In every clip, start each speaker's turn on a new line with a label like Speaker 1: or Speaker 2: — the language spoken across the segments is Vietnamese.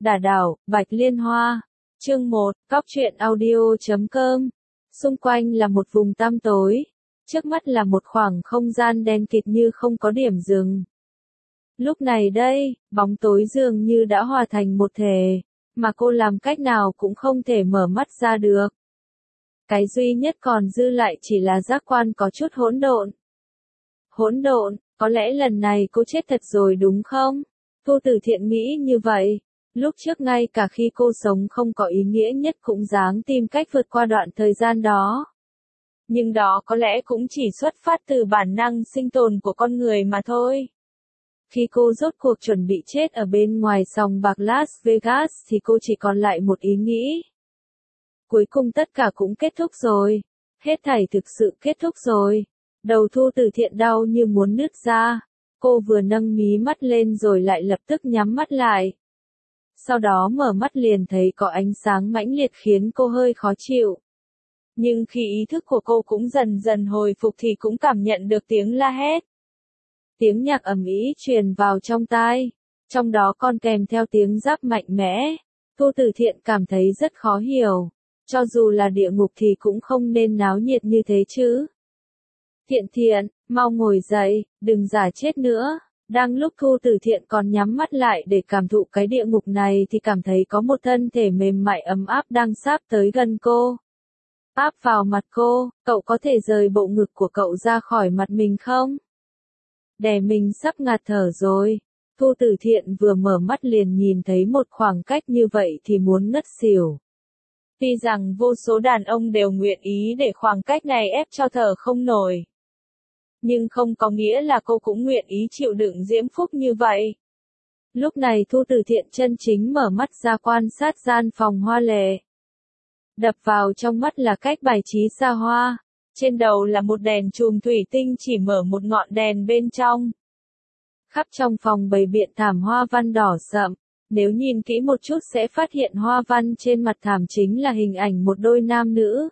Speaker 1: Đả đảo, Bạch Liên Hoa. Chương 1, Cóc truyện audio.com. Xung quanh là một vùng tăm tối. Trước mắt là một khoảng không gian đen kịt như không có điểm dừng. Lúc này đây, bóng tối dường như đã hòa thành một thể, mà cô làm cách nào cũng không thể mở mắt ra được. Cái duy nhất còn dư lại chỉ là giác quan có chút hỗn độn. Hỗn độn, có lẽ lần này cô chết thật rồi đúng không? Thu Tử Thiện nghĩ như vậy. Lúc trước ngay cả khi cô sống không có ý nghĩa nhất cũng dáng tìm cách vượt qua đoạn thời gian đó. Nhưng đó có lẽ cũng chỉ xuất phát từ bản năng sinh tồn của con người mà thôi. Khi cô rốt cuộc chuẩn bị chết ở bên ngoài sòng bạc Las Vegas thì cô chỉ còn lại một ý nghĩ. Cuối cùng tất cả cũng kết thúc rồi. Hết thảy thực sự kết thúc rồi. Đầu Thu Tử Thiện đau như muốn nứt ra. Cô vừa nâng mí mắt lên rồi lại lập tức nhắm mắt lại. Sau đó mở mắt liền thấy có ánh sáng mãnh liệt khiến cô hơi khó chịu. Nhưng khi ý thức của cô cũng dần dần hồi phục thì cũng cảm nhận được tiếng la hét. Tiếng nhạc ầm ĩ truyền vào trong tai, trong đó còn kèm theo tiếng rap mạnh mẽ. Thu Tử Thiện cảm thấy rất khó hiểu, cho dù là địa ngục thì cũng không nên náo nhiệt như thế chứ. Thiện Thiện, mau ngồi dậy, đừng giả chết nữa. Đang lúc Thu Tử Thiện còn nhắm mắt lại để cảm thụ cái địa ngục này thì cảm thấy có một thân thể mềm mại ấm áp đang sáp tới gần cô. Áp vào mặt cô, cậu có thể rời bộ ngực của cậu ra khỏi mặt mình không? Đè mình sắp ngạt thở rồi. Thu Tử Thiện vừa mở mắt liền nhìn thấy một khoảng cách như vậy thì muốn ngất xỉu. Tuy rằng vô số đàn ông đều nguyện ý để khoảng cách này ép cho thở không nổi. Nhưng không có nghĩa là cô cũng nguyện ý chịu đựng diễm phúc như vậy. Lúc này Thu Tử Thiện chân chính mở mắt ra quan sát gian phòng hoa lệ. Đập vào trong mắt là cách bài trí xa hoa. Trên đầu là một đèn chùm thủy tinh chỉ mở một ngọn đèn bên trong. Khắp trong phòng bày biện thảm hoa văn đỏ sậm. Nếu nhìn kỹ một chút sẽ phát hiện hoa văn trên mặt thảm chính là hình ảnh một đôi nam nữ.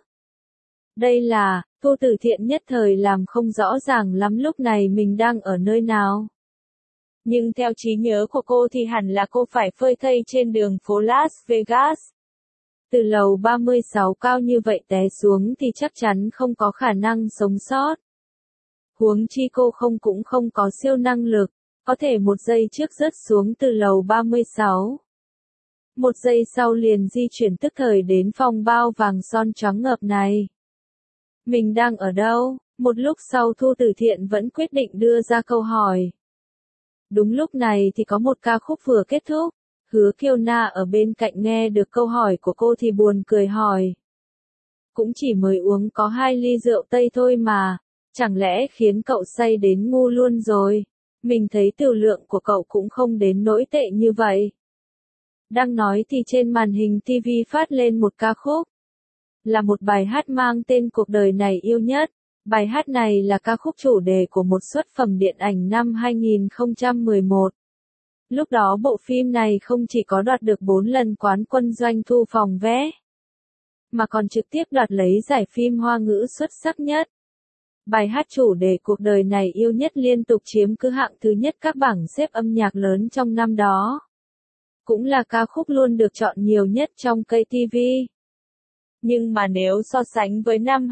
Speaker 1: Đây là, Thu Tử Thiện nhất thời làm không rõ ràng lắm lúc này mình đang ở nơi nào. Nhưng theo trí nhớ của cô thì hẳn là cô phải phơi thây trên đường phố Las Vegas. Từ lầu 36 cao như vậy té xuống thì chắc chắn không có khả năng sống sót. Huống chi cô cũng không có siêu năng lực, có thể một giây trước rớt xuống từ lầu 36. Một giây sau liền di chuyển tức thời đến phòng bao vàng son choáng ngợp này. Mình đang ở đâu? Một lúc sau Thu Tử Thiện vẫn quyết định đưa ra câu hỏi. Đúng lúc này thì có một ca khúc vừa kết thúc. Hứa Kiêu Na ở bên cạnh nghe được câu hỏi của cô thì buồn cười hỏi. Cũng chỉ mới uống có 2 ly rượu Tây thôi mà, chẳng lẽ khiến cậu say đến ngu luôn rồi? Mình thấy tiểu lượng của cậu cũng không đến nỗi tệ như vậy. Đang nói thì trên màn hình TV phát lên một ca khúc. Là một bài hát mang tên Cuộc đời này yêu nhất. Bài hát này là ca khúc chủ đề của một xuất phẩm điện ảnh năm 2011. Lúc đó bộ phim này không chỉ có đoạt được 4 lần quán quân doanh thu phòng vé, mà còn trực tiếp đoạt lấy giải phim Hoa ngữ xuất sắc nhất. Bài hát chủ đề Cuộc đời này yêu nhất liên tục chiếm cứ hạng thứ nhất các bảng xếp âm nhạc lớn trong năm đó. Cũng là ca khúc luôn được chọn nhiều nhất trong KTV. Nhưng mà nếu so sánh với năm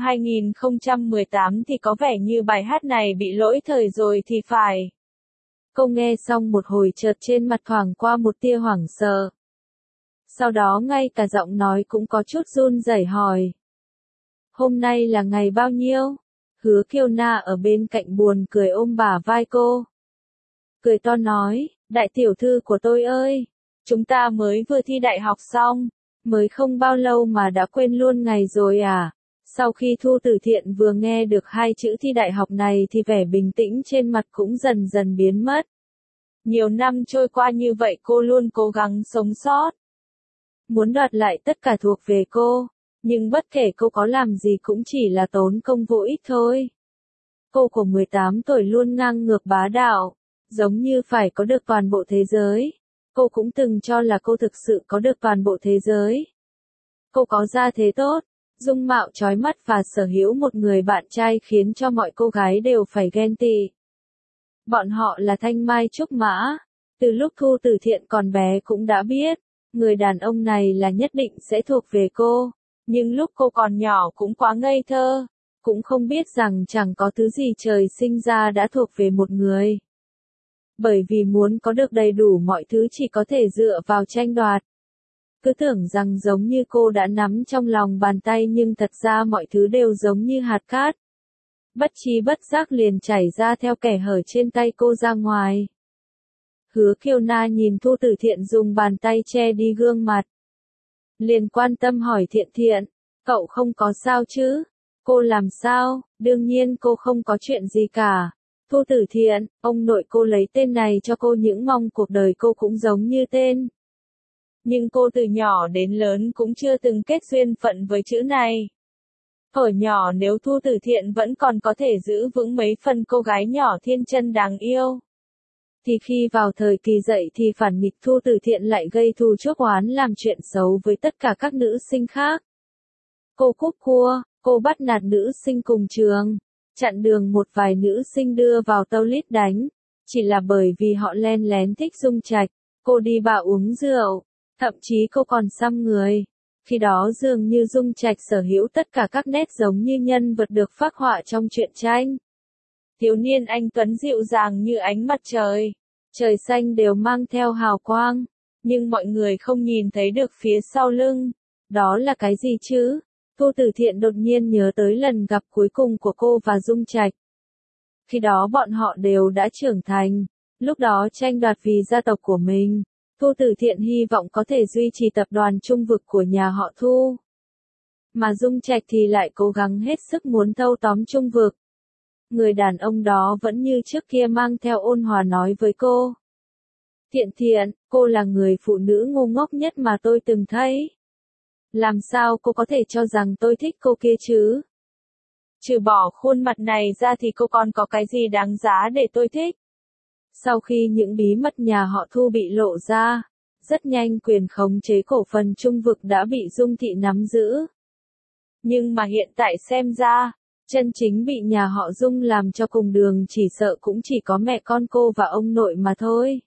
Speaker 1: 2018 thì có vẻ như bài hát này bị lỗi thời rồi thì phải. Cô nghe xong một hồi chợt trên mặt thoảng qua một tia hoảng sợ. Sau đó ngay cả giọng nói cũng có chút run rẩy hỏi. Hôm nay là ngày bao nhiêu? Hứa Kiêu Na ở bên cạnh buồn cười ôm bả vai cô. Cười to nói, đại tiểu thư của tôi ơi, chúng ta mới vừa thi đại học xong, mới không bao lâu mà đã quên luôn ngày rồi à? Sau khi Thu Tử Thiện vừa nghe được 2 chữ thi đại học này thì vẻ bình tĩnh trên mặt cũng dần dần biến mất. Nhiều năm trôi qua như vậy cô luôn cố gắng sống sót. Muốn đoạt lại tất cả thuộc về cô, nhưng bất kể cô có làm gì cũng chỉ là tốn công vô ích thôi. Cô của 18 tuổi luôn ngang ngược bá đạo, giống như phải có được toàn bộ thế giới. Cô cũng từng cho là cô thực sự có được toàn bộ thế giới. Cô có gia thế tốt, dung mạo chói mắt và sở hữu một người bạn trai khiến cho mọi cô gái đều phải ghen tị. Bọn họ là thanh mai trúc mã, từ lúc Thu Tử Thiện còn bé cũng đã biết, người đàn ông này là nhất định sẽ thuộc về cô. Nhưng lúc cô còn nhỏ cũng quá ngây thơ, cũng không biết rằng chẳng có thứ gì trời sinh ra đã thuộc về một người. Bởi vì muốn có được đầy đủ mọi thứ chỉ có thể dựa vào tranh đoạt. Cứ tưởng rằng giống như cô đã nắm trong lòng bàn tay nhưng thật ra mọi thứ đều giống như hạt cát. Bất trí bất giác liền chảy ra theo kẻ hở trên tay cô ra ngoài. Hứa Kiều Na nhìn Thu Tử Thiện dùng bàn tay che đi gương mặt. Liền quan tâm hỏi Thiện Thiện, cậu không có sao chứ? Cô làm sao? Đương nhiên cô không có chuyện gì cả. Thu Tử Thiện, ông nội cô lấy tên này cho cô những mong cuộc đời cô cũng giống như tên. Nhưng cô từ nhỏ đến lớn cũng chưa từng kết duyên phận với chữ này. Ở nhỏ nếu Thu Tử Thiện vẫn còn có thể giữ vững mấy phần cô gái nhỏ thiên chân đáng yêu. Thì khi vào thời kỳ dậy thì phản nghịch Thu Tử Thiện lại gây thù chuốc oán làm chuyện xấu với tất cả các nữ sinh khác. Cô cúp cua, cô bắt nạt nữ sinh cùng trường, chặn đường một vài nữ sinh đưa vào toilet đánh, chỉ là bởi vì họ len lén thích Dung Trạch, cô đi bạo uống rượu, thậm chí cô còn xăm người. Khi đó dường như Dung Trạch sở hữu tất cả các nét giống như nhân vật được phác họa trong truyện tranh. Thiếu niên anh tuấn dịu dàng như ánh mặt trời, trời xanh đều mang theo hào quang, nhưng mọi người không nhìn thấy được phía sau lưng. Đó là cái gì chứ? Thu Tử Thiện đột nhiên nhớ tới lần gặp cuối cùng của cô và Dung Trạch. Khi đó bọn họ đều đã trưởng thành, lúc đó tranh đoạt vì gia tộc của mình. Thu Tử Thiện hy vọng có thể duy trì tập đoàn Trung Vực của nhà họ Thu. Mà Dung Trạch thì lại cố gắng hết sức muốn thâu tóm Trung Vực. Người đàn ông đó vẫn như trước kia mang theo ôn hòa nói với cô. Thiện Thiện, cô là người phụ nữ ngu ngốc nhất mà tôi từng thấy. Làm sao cô có thể cho rằng tôi thích cô kia chứ? Trừ bỏ khuôn mặt này ra thì cô còn có cái gì đáng giá để tôi thích? Sau khi những bí mật nhà họ Thu bị lộ ra, rất nhanh quyền khống chế cổ phần Trung Vực đã bị Dung Thị nắm giữ. Nhưng mà hiện tại xem ra, chân chính bị nhà họ Dung làm cho cùng đường chỉ sợ cũng chỉ có mẹ con cô và ông nội mà thôi.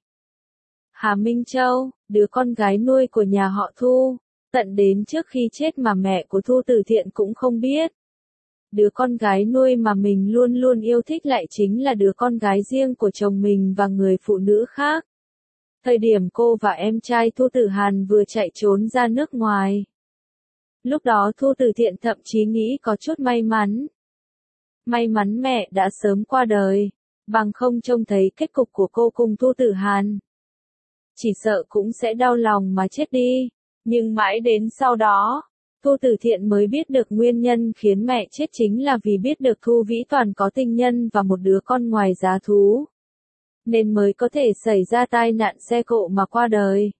Speaker 1: Hà Minh Châu, đứa con gái nuôi của nhà họ Thu, tận đến trước khi chết mà mẹ của Thu Tử Thiện cũng không biết. Đứa con gái nuôi mà mình luôn luôn yêu thích lại chính là đứa con gái riêng của chồng mình và người phụ nữ khác. Thời điểm cô và em trai Thu Tử Hàn vừa chạy trốn ra nước ngoài. Lúc đó Thu Tử Thiện thậm chí nghĩ có chút may mắn. May mắn mẹ đã sớm qua đời, bằng không trông thấy kết cục của cô cùng Thu Tử Hàn. Chỉ sợ cũng sẽ đau lòng mà chết đi. Nhưng mãi đến sau đó, Thu Tử Thiện mới biết được nguyên nhân khiến mẹ chết chính là vì biết được Thu Vĩ Toàn có tình nhân và một đứa con ngoài giá thú. Nên mới có thể xảy ra tai nạn xe cộ mà qua đời.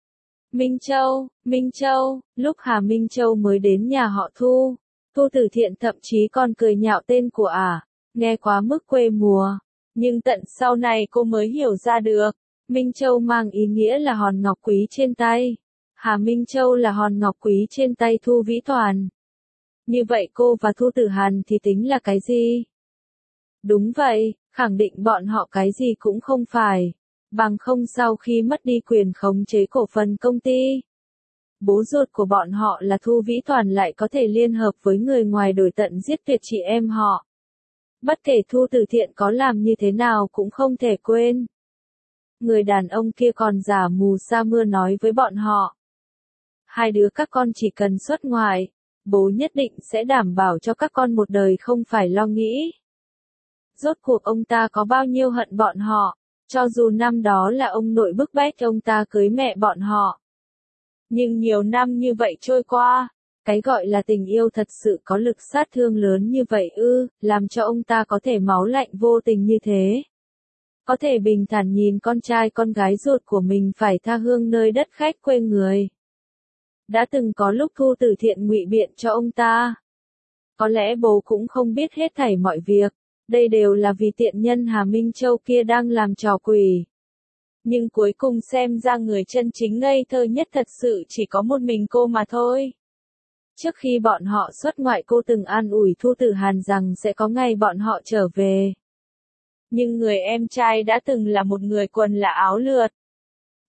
Speaker 1: Minh Châu, lúc Hà Minh Châu mới đến nhà họ Thu, Thu Tử Thiện thậm chí còn cười nhạo tên của nghe quá mức quê mùa. Nhưng tận sau này cô mới hiểu ra được, Minh Châu mang ý nghĩa là hòn ngọc quý trên tay. Hà Minh Châu là hòn ngọc quý trên tay Thu Vĩ Toàn. Như vậy cô và Thu Tử Hàn thì tính là cái gì? Đúng vậy, khẳng định bọn họ cái gì cũng không phải. Bằng không sau khi mất đi quyền khống chế cổ phần công ty. Bố ruột của bọn họ là Thu Vĩ Toàn lại có thể liên hợp với người ngoài đổi tận giết tuyệt chị em họ. Bất kể Thu Tử Thiện có làm như thế nào cũng không thể quên. Người đàn ông kia còn giả mù sa mưa nói với bọn họ. Hai đứa các con chỉ cần xuất ngoại, bố nhất định sẽ đảm bảo cho các con một đời không phải lo nghĩ. Rốt cuộc ông ta có bao nhiêu hận bọn họ, cho dù năm đó là ông nội bức bách ông ta cưới mẹ bọn họ. Nhưng nhiều năm như vậy trôi qua, cái gọi là tình yêu thật sự có lực sát thương lớn như vậy làm cho ông ta có thể máu lạnh vô tình như thế. Có thể bình thản nhìn con trai con gái ruột của mình phải tha hương nơi đất khách quê người. Đã từng có lúc Thu Tử Thiện ngụy biện cho ông ta. Có lẽ bố cũng không biết hết thảy mọi việc, đây đều là vì tiện nhân Hà Minh Châu kia đang làm trò quỷ. Nhưng cuối cùng xem ra người chân chính ngây thơ nhất thật sự chỉ có một mình cô mà thôi. Trước khi bọn họ xuất ngoại cô từng an ủi Thu Tử Hàn rằng sẽ có ngày bọn họ trở về. Nhưng người em trai đã từng là một người quần là áo lượt.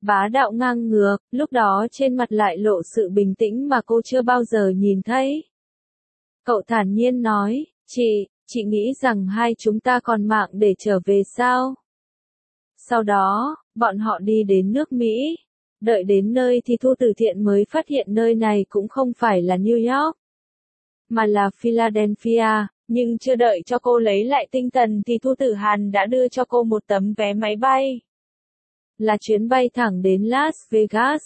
Speaker 1: bá đạo ngang ngược, lúc đó trên mặt lại lộ sự bình tĩnh mà cô chưa bao giờ nhìn thấy. Cậu thản nhiên nói, chị nghĩ rằng hai chúng ta còn mạng để trở về sao? Sau đó, bọn họ đi đến nước Mỹ. Đợi đến nơi thì Thu Tử Thiện mới phát hiện nơi này cũng không phải là New York, mà là Philadelphia. Nhưng chưa đợi cho cô lấy lại tinh thần thì Thu Tử Hàn đã đưa cho cô một tấm vé máy bay. Là chuyến bay thẳng đến Las Vegas.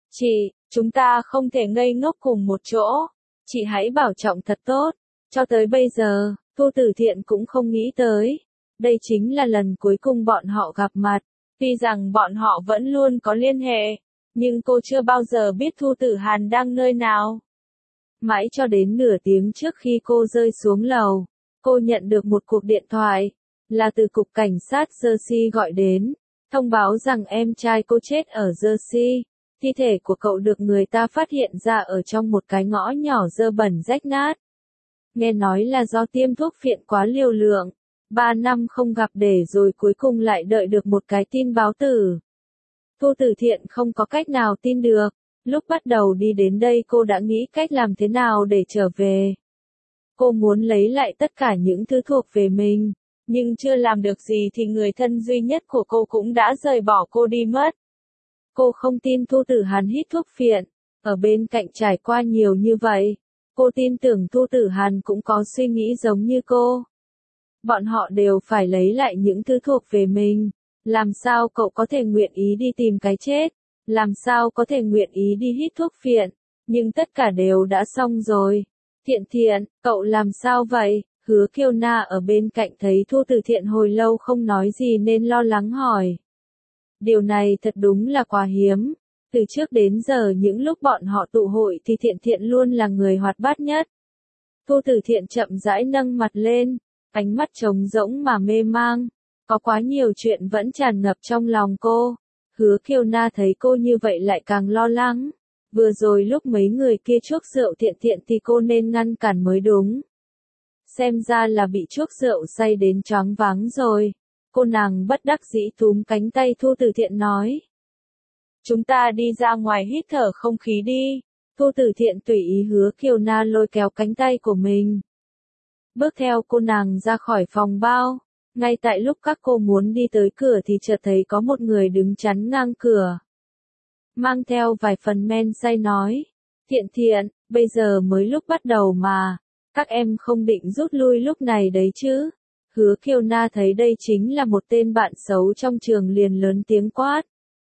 Speaker 1: Chúng ta không thể ngây ngốc cùng một chỗ. Chị hãy bảo trọng thật tốt. Cho tới bây giờ, Thu Tử Thiện cũng không nghĩ tới. Đây chính là lần cuối cùng bọn họ gặp mặt. Tuy rằng bọn họ vẫn luôn có liên hệ, nhưng cô chưa bao giờ biết Thu Tử Hàn đang nơi nào. Mãi cho đến nửa tiếng trước khi cô rơi xuống lầu, cô nhận được một cuộc điện thoại, là từ cục cảnh sát Jersey gọi đến, thông báo rằng em trai cô chết ở Jersey. Thi thể của cậu được người ta phát hiện ra ở trong một cái ngõ nhỏ dơ bẩn rách nát. Nghe nói là do tiêm thuốc phiện quá liều lượng. 3 năm không gặp để rồi cuối cùng lại đợi được một cái tin báo tử. Thu Tử Thiện không có cách nào tin được. Lúc bắt đầu đi đến đây cô đã nghĩ cách làm thế nào để trở về. Cô muốn lấy lại tất cả những thứ thuộc về mình, nhưng chưa làm được gì thì người thân duy nhất của cô cũng đã rời bỏ cô đi mất. Cô không tin Thu Tử Hàn hít thuốc phiện, ở bên cạnh trải qua nhiều như vậy. Cô tin tưởng Thu Tử Hàn cũng có suy nghĩ giống như cô. Bọn họ đều phải lấy lại những thứ thuộc về mình. Làm sao cậu có thể nguyện ý đi tìm cái chết? Làm sao có thể nguyện ý đi hít thuốc phiện? Nhưng tất cả đều đã xong rồi. Thiện, cậu làm sao vậy? Hứa Kiều Na ở bên cạnh thấy Thu Tử Thiện hồi lâu không nói gì nên lo lắng hỏi. Điều này thật đúng là quá hiếm. Từ trước đến giờ những lúc bọn họ tụ hội thì Thiện luôn là người hoạt bát nhất. Thu Tử Thiện chậm rãi nâng mặt lên, ánh mắt trống rỗng mà mê mang. Có quá nhiều chuyện vẫn tràn ngập trong lòng cô. Hứa Kiều Na thấy cô như vậy lại càng lo lắng. Vừa rồi lúc mấy người kia chuốc rượu Thiện thì cô nên ngăn cản mới đúng. Xem ra là bị chuốc rượu say đến choáng váng rồi. Cô nàng bất đắc dĩ túm cánh tay Thu Tử Thiện nói. Chúng ta đi ra ngoài hít thở không khí đi. Thu Tử Thiện tùy ý Hứa Kiều Na lôi kéo cánh tay của mình. Bước theo cô nàng ra khỏi phòng bao. Ngay tại lúc các cô muốn đi tới cửa thì chợt thấy có một người đứng chắn ngang cửa. Mang theo vài phần men say nói. Thiện, bây giờ mới lúc bắt đầu mà. Các em không định rút lui lúc này đấy chứ. Hứa Kiều Na thấy đây chính là một tên bạn xấu trong trường liền lớn tiếng quát.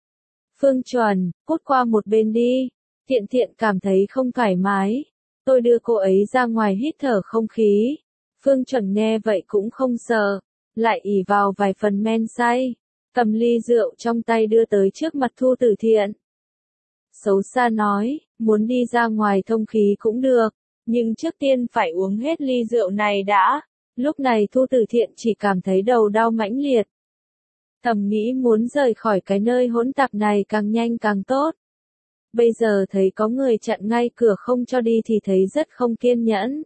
Speaker 1: Phương Chuẩn, cút qua một bên đi. Thiện cảm thấy không thoải mái. Tôi đưa cô ấy ra ngoài hít thở không khí. Phương Chuẩn nghe vậy cũng không sợ. Lại ỷ vào vài phần men say. Cầm ly rượu trong tay đưa tới trước mặt Thu Tử Thiện. Xấu xa nói, muốn đi ra ngoài thông khí cũng được. Nhưng trước tiên phải uống hết ly rượu này đã. Lúc này Thu Tử Thiện chỉ cảm thấy đầu đau mãnh liệt. Thầm nghĩ muốn rời khỏi cái nơi hỗn tạp này càng nhanh càng tốt. Bây giờ thấy có người chặn ngay cửa không cho đi thì thấy rất không kiên nhẫn.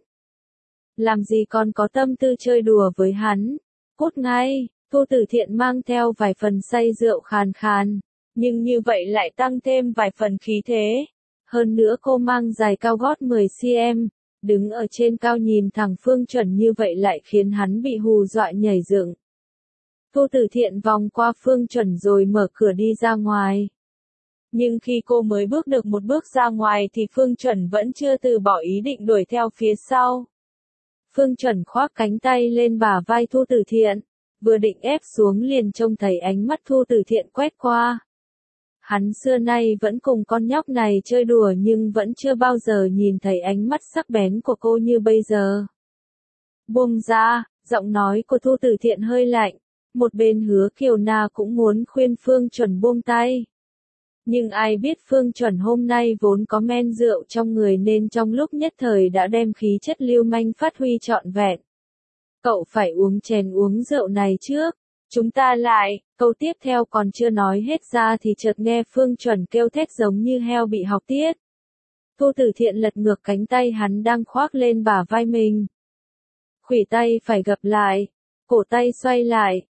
Speaker 1: Làm gì còn có tâm tư chơi đùa với hắn. Cút ngay, Thu Tử Thiện mang theo vài phần say rượu khàn khàn. Nhưng như vậy lại tăng thêm vài phần khí thế. Hơn nữa cô mang giày cao gót 10 cm. Đứng ở trên cao nhìn thẳng Phương Chuẩn như vậy lại khiến hắn bị hù dọa nhảy dựng. Thu Tử Thiện vòng qua Phương Chuẩn rồi mở cửa đi ra ngoài. Nhưng khi cô mới bước được một bước ra ngoài thì Phương Chuẩn vẫn chưa từ bỏ ý định đuổi theo phía sau. Phương Chuẩn khoác cánh tay lên bả vai Thu Tử Thiện, vừa định ép xuống liền trông thấy ánh mắt Thu Tử Thiện quét qua. Hắn xưa nay vẫn cùng con nhóc này chơi đùa nhưng vẫn chưa bao giờ nhìn thấy ánh mắt sắc bén của cô như bây giờ. Buông ra, giọng nói của Thu Tử Thiện hơi lạnh, một bên Hứa Kiều Na cũng muốn khuyên Phương Chuẩn buông tay. Nhưng ai biết Phương Chuẩn hôm nay vốn có men rượu trong người nên trong lúc nhất thời đã đem khí chất lưu manh phát huy trọn vẹn. Cậu phải uống chén uống rượu này trước. Chúng ta lại, câu tiếp theo còn chưa nói hết ra thì chợt nghe Phương Chuẩn kêu thét giống như heo bị học tiết. Thu Tử Thiện lật ngược cánh tay hắn đang khoác lên bả vai mình. Khuỷu tay phải gập lại, cổ tay xoay lại,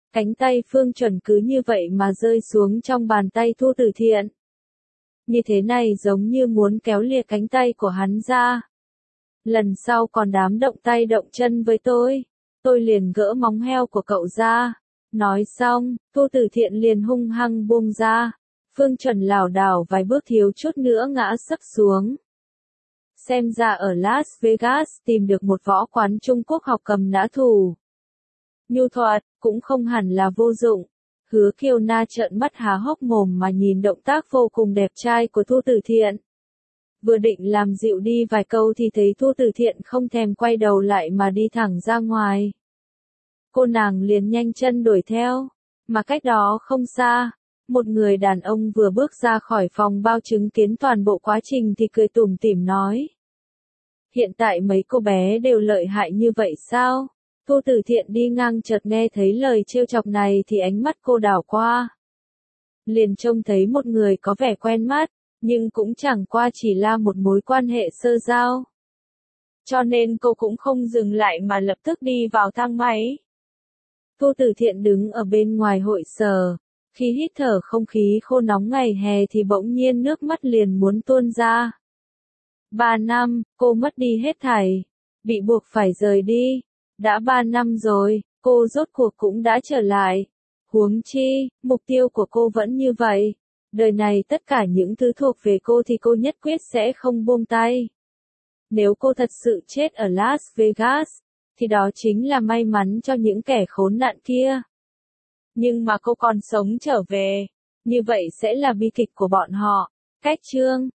Speaker 1: Cánh tay Phương Chuẩn cứ như vậy mà rơi xuống trong bàn tay Thu Tử Thiện. Như thế này giống như muốn kéo lìa cánh tay của hắn ra. Lần sau còn dám động tay động chân với tôi liền gỡ móng heo của cậu ra. Nói xong, Thu Tử Thiện liền hung hăng buông ra. Phương Chuẩn lảo đảo vài bước thiếu chút nữa ngã sấp xuống. Xem ra ở Las Vegas tìm được một võ quán Trung Quốc học cầm đã thủ nhu thuật, cũng không hẳn là vô dụng. Hứa Kiều Na trợn mắt há hốc mồm mà nhìn động tác vô cùng đẹp trai của Thu Tử Thiện. Vừa định làm dịu đi vài câu thì thấy Thu Tử Thiện không thèm quay đầu lại mà đi thẳng ra ngoài. Cô nàng liền nhanh chân đuổi theo, mà cách đó không xa, một người đàn ông vừa bước ra khỏi phòng bao chứng kiến toàn bộ quá trình thì cười tủm tỉm nói. Hiện tại mấy cô bé đều lợi hại như vậy sao? Thu Tử Thiện đi ngang chợt nghe thấy lời trêu chọc này thì ánh mắt cô đảo qua. Liền trông thấy một người có vẻ quen mắt, nhưng cũng chẳng qua chỉ là một mối quan hệ sơ giao. Cho nên cô cũng không dừng lại mà lập tức đi vào thang máy. Thu Tử Thiện đứng ở bên ngoài hội sở, khi hít thở không khí khô nóng ngày hè thì bỗng nhiên nước mắt liền muốn tuôn ra. 3 năm, cô mất đi hết thảy, bị buộc phải rời đi. Đã 3 năm rồi, cô rốt cuộc cũng đã trở lại. Huống chi, mục tiêu của cô vẫn như vậy. Đời này tất cả những thứ thuộc về cô thì cô nhất quyết sẽ không buông tay. Nếu cô thật sự chết ở Las Vegas, thì đó chính là may mắn cho những kẻ khốn nạn kia. Nhưng mà cô còn sống trở về, như vậy sẽ là bi kịch của bọn họ. Cách chương